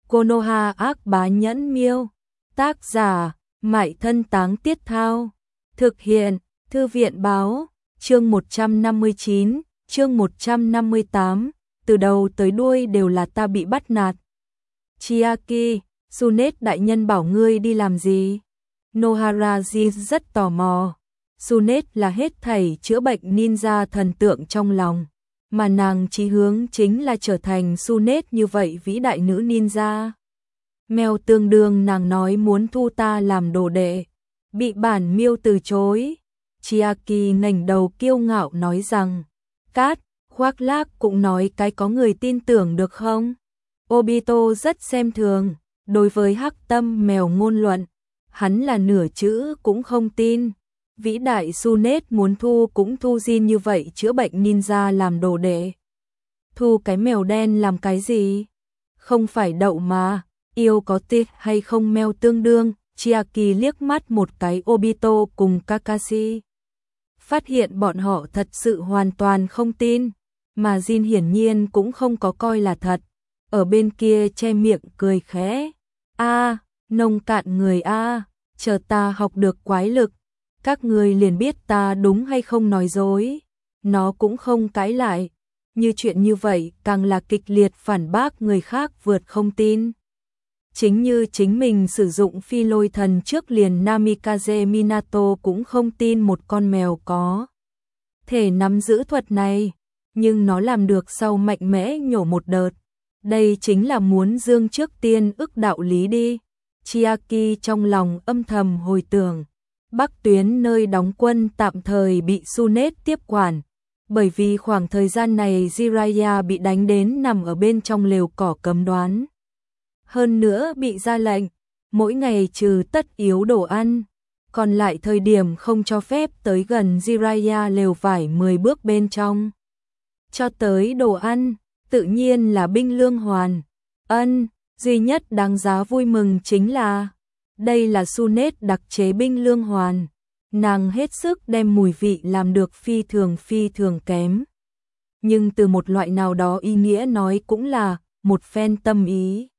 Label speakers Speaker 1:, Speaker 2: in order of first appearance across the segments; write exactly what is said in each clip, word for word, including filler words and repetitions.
Speaker 1: Konoha ác bá nhẫn miêu. Tác giả, Mại Thân Táng Tiết Thao. Thực hiện, Thư viện báo. Chương một trăm năm mươi chín, chương một trăm năm mươi tám. Từ đầu tới đuôi đều là ta bị bắt nạt. Chiaki, Tsunade đại nhân bảo ngươi đi làm gì? Noharaji rất tò mò. Tsunade là hết thảy chữa bệnh ninja thần tượng trong lòng, mà nàng chí hướng chính là trở thành Tsunade như vậy vĩ đại nữ ninja. Mèo tương đương nàng nói muốn thu ta làm đồ đệ, bị bản miêu từ chối. Chiaki ngẩng đầu kiêu ngạo nói rằng, cát, khoác lác cũng nói cái có người tin tưởng được không? Obito rất xem thường, đối với hắc tâm mèo ngôn luận, hắn là nửa chữ cũng không tin. Vĩ đại Tsunade muốn thu cũng thu Jin như vậy chữa bệnh ninja làm đồ đệ. Thu cái mèo đen làm cái gì? Không phải đậu mà, yêu có tiếc hay không mèo tương đương. Chiaki liếc mắt một cái Obito cùng Kakashi. Phát hiện bọn họ thật sự hoàn toàn không tin, mà Jin hiển nhiên cũng không có coi là thật. Ở bên kia che miệng cười khẽ. A, nông cạn người a, chờ ta học được quái lực, các người liền biết ta đúng hay không nói dối. Nó cũng không cãi lại, như chuyện như vậy càng là kịch liệt phản bác người khác vượt không tin. Chính như chính mình sử dụng phi lôi thần trước liền Namikaze Minato cũng không tin một con mèo có thể nắm giữ thuật này, nhưng nó làm được sau mạnh mẽ nhổ một đợt. Đây chính là muốn dương trước tiên ức đạo lý đi. Chiaki trong lòng âm thầm hồi tưởng, Bắc tuyến nơi đóng quân tạm thời bị Tsunade tiếp quản, bởi vì khoảng thời gian này Jiraiya bị đánh đến nằm ở bên trong lều cỏ cấm đoán. Hơn nữa bị ra lệnh, mỗi ngày trừ tất yếu đồ ăn, còn lại thời điểm không cho phép tới gần Jiraiya lều vải mười bước bên trong. Cho tới đồ ăn, tự nhiên là binh lương hoàn. Ân, duy nhất đáng giá vui mừng chính là, đây là Tsunade đặc chế binh lương hoàn. Nàng hết sức đem mùi vị làm được phi thường phi thường kém. Nhưng từ một loại nào đó ý nghĩa nói cũng là một phen tâm ý.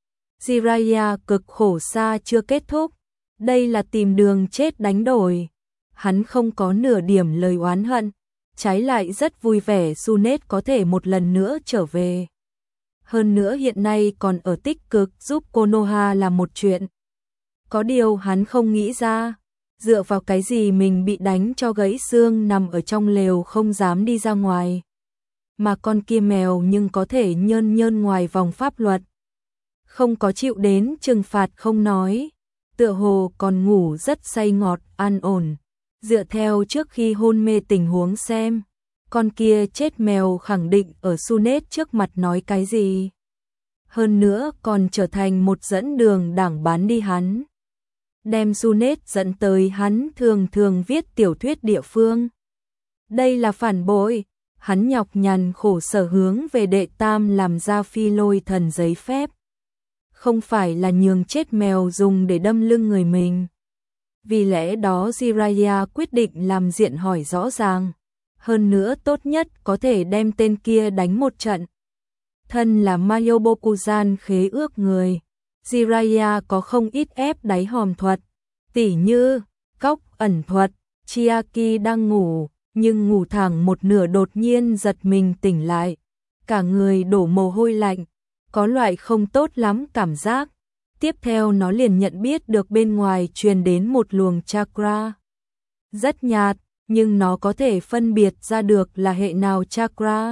Speaker 1: Jiraiya cực khổ xa chưa kết thúc, đây là tìm đường chết đánh đổi. Hắn không có nửa điểm lời oán hận, trái lại rất vui vẻ Tsunade có thể một lần nữa trở về. Hơn nữa hiện nay còn ở tích cực giúp Konoha làm một chuyện. Có điều hắn không nghĩ ra, dựa vào cái gì mình bị đánh cho gãy xương nằm ở trong lều không dám đi ra ngoài. Mà con kia mèo nhưng có thể nhơn nhơn ngoài vòng pháp luật. Không có chịu đến trừng phạt không nói, tựa hồ còn ngủ rất say ngọt, an ổn. Dựa theo trước khi hôn mê tình huống xem, con kia chết mèo khẳng định ở Tsunade trước mặt nói cái gì. Hơn nữa còn trở thành một dẫn đường đảng bán đi hắn. Đem Tsunade dẫn tới hắn thường thường viết tiểu thuyết địa phương. Đây là phản bội, hắn nhọc nhằn khổ sở hướng về đệ tam làm ra phi lôi thần giấy phép. Không phải là nhường chết mèo dùng để đâm lưng người mình. Vì lẽ đó Jiraiya quyết định làm diện hỏi rõ ràng. Hơn nữa tốt nhất có thể đem tên kia đánh một trận. Thân là Mayobokuzan khế ước người, Jiraiya có không ít ép đáy hòm thuật, tỉ như cóc ẩn thuật. Chiaki đang ngủ, nhưng ngủ thẳng một nửa đột nhiên giật mình tỉnh lại, cả người đổ mồ hôi lạnh, có loại không tốt lắm cảm giác. Tiếp theo nó liền nhận biết được bên ngoài truyền đến một luồng chakra. Rất nhạt, nhưng nó có thể phân biệt ra được là hệ nào chakra.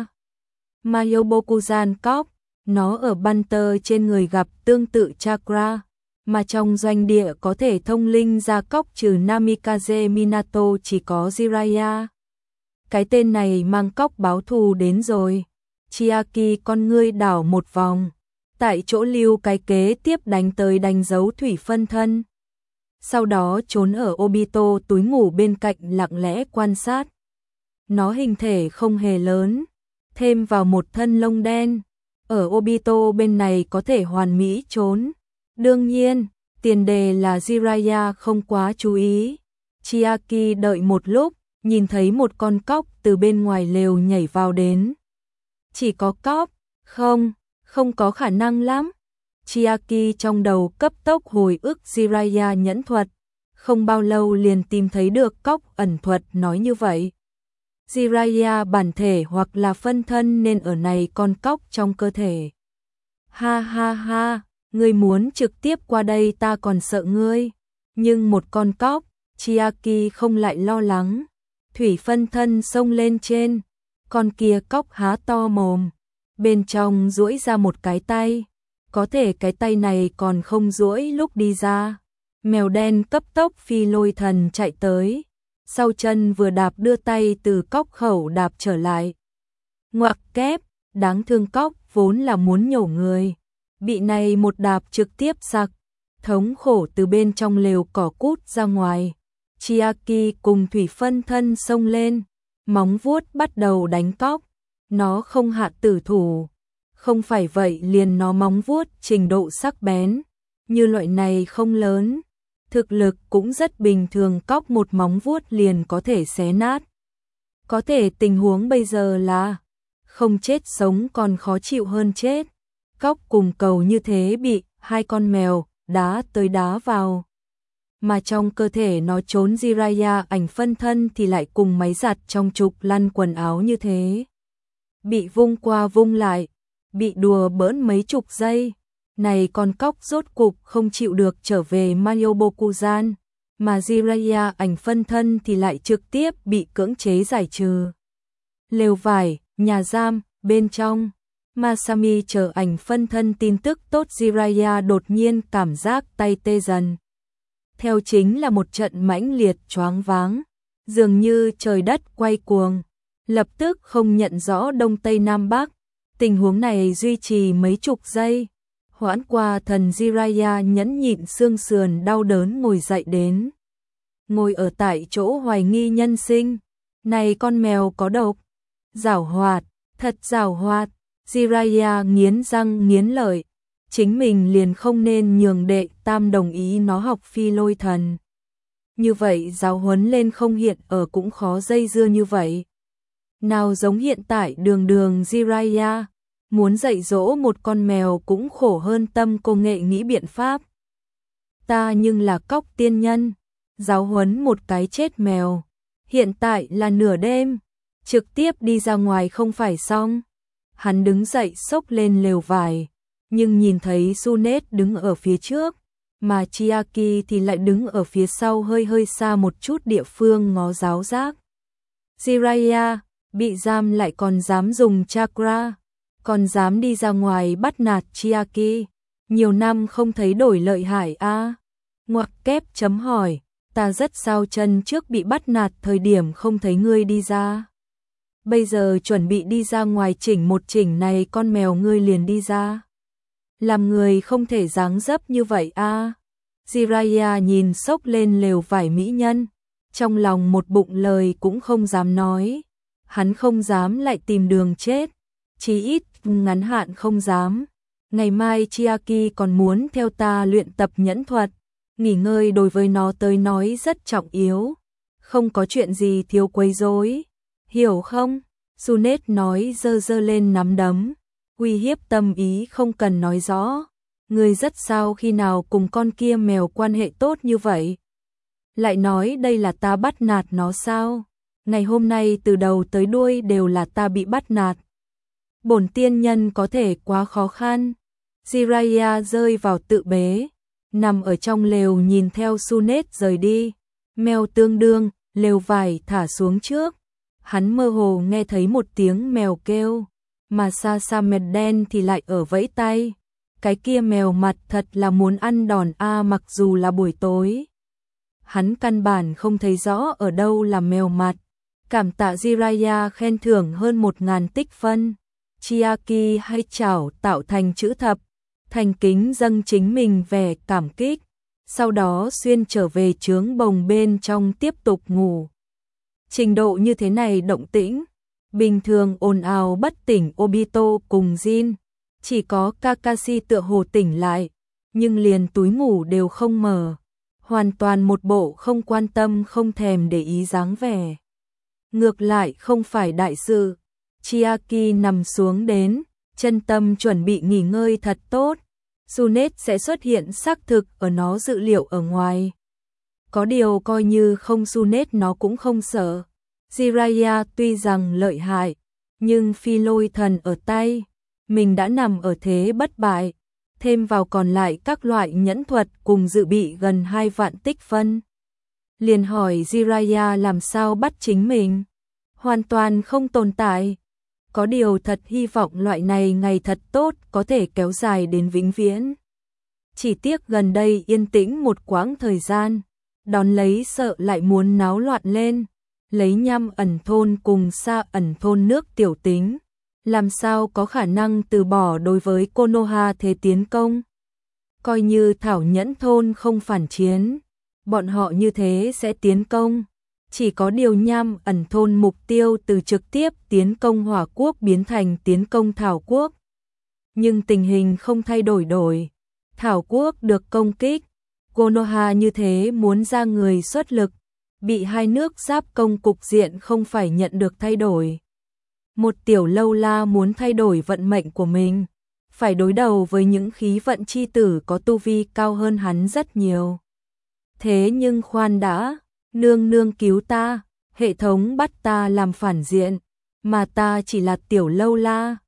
Speaker 1: Mayobokuzan cóc, nó ở Banter trên người gặp tương tự chakra, mà trong doanh địa có thể thông linh ra cóc trừ Namikaze Minato chỉ có Jiraiya. Cái tên này mang cóc báo thù đến rồi. Chiaki con ngươi đảo một vòng, tại chỗ lưu cái kế tiếp đánh tới đánh dấu thủy phân thân. Sau đó trốn ở Obito túi ngủ bên cạnh lặng lẽ quan sát. Nó hình thể không hề lớn, thêm vào một thân lông đen, ở Obito bên này có thể hoàn mỹ trốn. Đương nhiên, tiền đề là Jiraiya không quá chú ý. Chiaki đợi một lúc, nhìn thấy một con cóc từ bên ngoài lều nhảy vào đến. Chỉ có cóc, không, không có khả năng lắm. Chiaki trong đầu cấp tốc hồi ức Jiraiya nhẫn thuật, không bao lâu liền tìm thấy được cốc ẩn thuật nói như vậy. Jiraiya bản thể hoặc là phân thân nên ở này con cốc trong cơ thể. Ha ha ha, ngươi muốn trực tiếp qua đây ta còn sợ ngươi, nhưng một con cốc, Chiaki không lại lo lắng. Thủy phân thân xông lên trên, con kia cốc há to mồm, bên trong duỗi ra một cái tay, có thể cái tay này còn không duỗi lúc đi ra. Mèo đen cấp tốc phi lôi thần chạy tới, sau chân vừa đạp đưa tay từ cốc khẩu đạp trở lại. Ngoặc kép, đáng thương cốc vốn là muốn nhổ người, bị này một đạp trực tiếp sặc, thống khổ từ bên trong lều cỏ cút ra ngoài. Chiaki cùng thủy phân thân xông lên, móng vuốt bắt đầu đánh cốc, nó không hạ tử thủ, không phải vậy liền nó móng vuốt trình độ sắc bén, như loại này không lớn, thực lực cũng rất bình thường, cốc một móng vuốt liền có thể xé nát. Có thể tình huống bây giờ là không chết sống còn khó chịu hơn chết. Cốc cùng cầu như thế bị hai con mèo đá tới đá vào, mà trong cơ thể nó trốn Jiraiya ảnh phân thân thì lại cùng máy giặt trong trục lăn quần áo như thế. Bị vung qua vung lại, bị đùa bỡn mấy chục giây, này con cóc rốt cục không chịu được trở về Mayobokuzan, mà Jiraiya ảnh phân thân thì lại trực tiếp bị cưỡng chế giải trừ. Lều vải, nhà giam, bên trong, Masami chờ ảnh phân thân tin tức tốt Jiraiya đột nhiên cảm giác tay tê dần. Theo chính là một trận mãnh liệt choáng váng, dường như trời đất quay cuồng, lập tức không nhận rõ đông tây nam bắc. Tình huống này duy trì mấy chục giây, hoãn qua thần Jiraiya nhẫn nhịn xương sườn đau đớn ngồi dậy đến. Ngồi ở tại chỗ hoài nghi nhân sinh, này con mèo có độc, giảo hoạt, thật giảo hoạt. Jiraiya nghiến răng nghiến lợi, chính mình liền không nên nhường đệ tam đồng ý nó học phi lôi thần. Như vậy giáo huấn lên không hiện ở cũng khó dây dưa như vậy. Nào giống hiện tại đường đường Jiraiya, muốn dạy dỗ một con mèo cũng khổ hơn tâm công nghệ nghĩ biện pháp. Ta nhưng là cóc tiên nhân, giáo huấn một cái chết mèo, hiện tại là nửa đêm, trực tiếp đi ra ngoài không phải xong. Hắn đứng dậy xốc lên lều vải, nhưng nhìn thấy Sunet đứng ở phía trước, mà Chiaki thì lại đứng ở phía sau hơi hơi xa một chút địa phương ngó giáo giác. Jiraiya, bị giam lại còn dám dùng chakra, còn dám đi ra ngoài bắt nạt Chiaki, nhiều năm không thấy đổi lợi hại a. À? Ngoặc kép chấm hỏi, ta rất sao chân trước bị bắt nạt thời điểm không thấy ngươi đi ra. Bây giờ chuẩn bị đi ra ngoài chỉnh một chỉnh này con mèo ngươi liền đi ra. Làm người không thể dáng dấp như vậy a. À? Jiraiya nhìn xốc lên lều vải mỹ nhân, trong lòng một bụng lời cũng không dám nói. Hắn không dám lại tìm đường chết, chí ít ngắn hạn không dám. Ngày mai Chiaki còn muốn theo ta luyện tập nhẫn thuật, nghỉ ngơi đối với nó tới nói rất trọng yếu, không có chuyện gì thiếu quấy rối, hiểu không? Sunet nói giơ giơ lên nắm đấm, uy hiếp tâm ý không cần nói rõ. Ngươi rất sao khi nào cùng con kia mèo quan hệ tốt như vậy? Lại nói đây là ta bắt nạt nó sao? Ngày hôm nay từ đầu tới đuôi đều là ta bị bắt nạt. Bổn tiên nhân có thể quá khó khăn. Jiraiya rơi vào tự bế, nằm ở trong lều nhìn theo Sunet rời đi. Mèo tương đương, lều vải thả xuống trước. Hắn mơ hồ nghe thấy một tiếng mèo kêu, mà xa xa mệt đen thì lại ở vẫy tay. Cái kia mèo mặt thật là muốn ăn đòn a, mặc dù là buổi tối. Hắn căn bản không thấy rõ ở đâu là mèo mặt. Cảm tạ Jiraiya khen thưởng hơn một ngàn tích phân. Chiaki hay chảo tạo thành chữ thập, thành kính dâng chính mình vẻ cảm kích. Sau đó xuyên trở về trướng bồng bên trong tiếp tục ngủ. Trình độ như thế này động tĩnh, bình thường ồn ào bất tỉnh Obito cùng Jin, chỉ có Kakashi tựa hồ tỉnh lại, nhưng liền túi ngủ đều không mở, hoàn toàn một bộ không quan tâm không thèm để ý dáng vẻ. Ngược lại không phải đại sự, Chiaki nằm xuống đến, chân tâm chuẩn bị nghỉ ngơi thật tốt, Sunet sẽ xuất hiện xác thực ở nó dự liệu ở ngoài. Có điều coi như không Sunet nó cũng không sợ. Jiraiya tuy rằng lợi hại, nhưng phi lôi thần ở tay, mình đã nằm ở thế bất bại, thêm vào còn lại các loại nhẫn thuật cùng dự bị gần hai vạn tích phân. Liền hỏi Jiraiya làm sao bắt chính mình, hoàn toàn không tồn tại. Có điều thật hy vọng loại này ngày thật tốt có thể kéo dài đến vĩnh viễn. Chỉ tiếc gần đây yên tĩnh một quãng thời gian, đón lấy sợ lại muốn náo loạn lên, lấy nhăm ẩn thôn cùng xa ẩn thôn nước tiểu tính, làm sao có khả năng từ bỏ đối với Konoha thế tiến công. Coi như Thảo Nhẫn thôn không phản chiến, bọn họ như thế sẽ tiến công. Chỉ có điều nham ẩn thôn mục tiêu từ trực tiếp tiến công Hỏa Quốc biến thành tiến công Thảo Quốc. Nhưng tình hình không thay đổi đổi. Thảo Quốc được công kích, Konoha như thế muốn ra người xuất lực, bị hai nước giáp công cục diện không phải nhận được thay đổi. Một tiểu lâu la muốn thay đổi vận mệnh của mình, phải đối đầu với những khí vận chi tử có tu vi cao hơn hắn rất nhiều. Thế nhưng khoan đã, nương nương cứu ta, hệ thống bắt ta làm phản diện, mà ta chỉ là tiểu lâu la.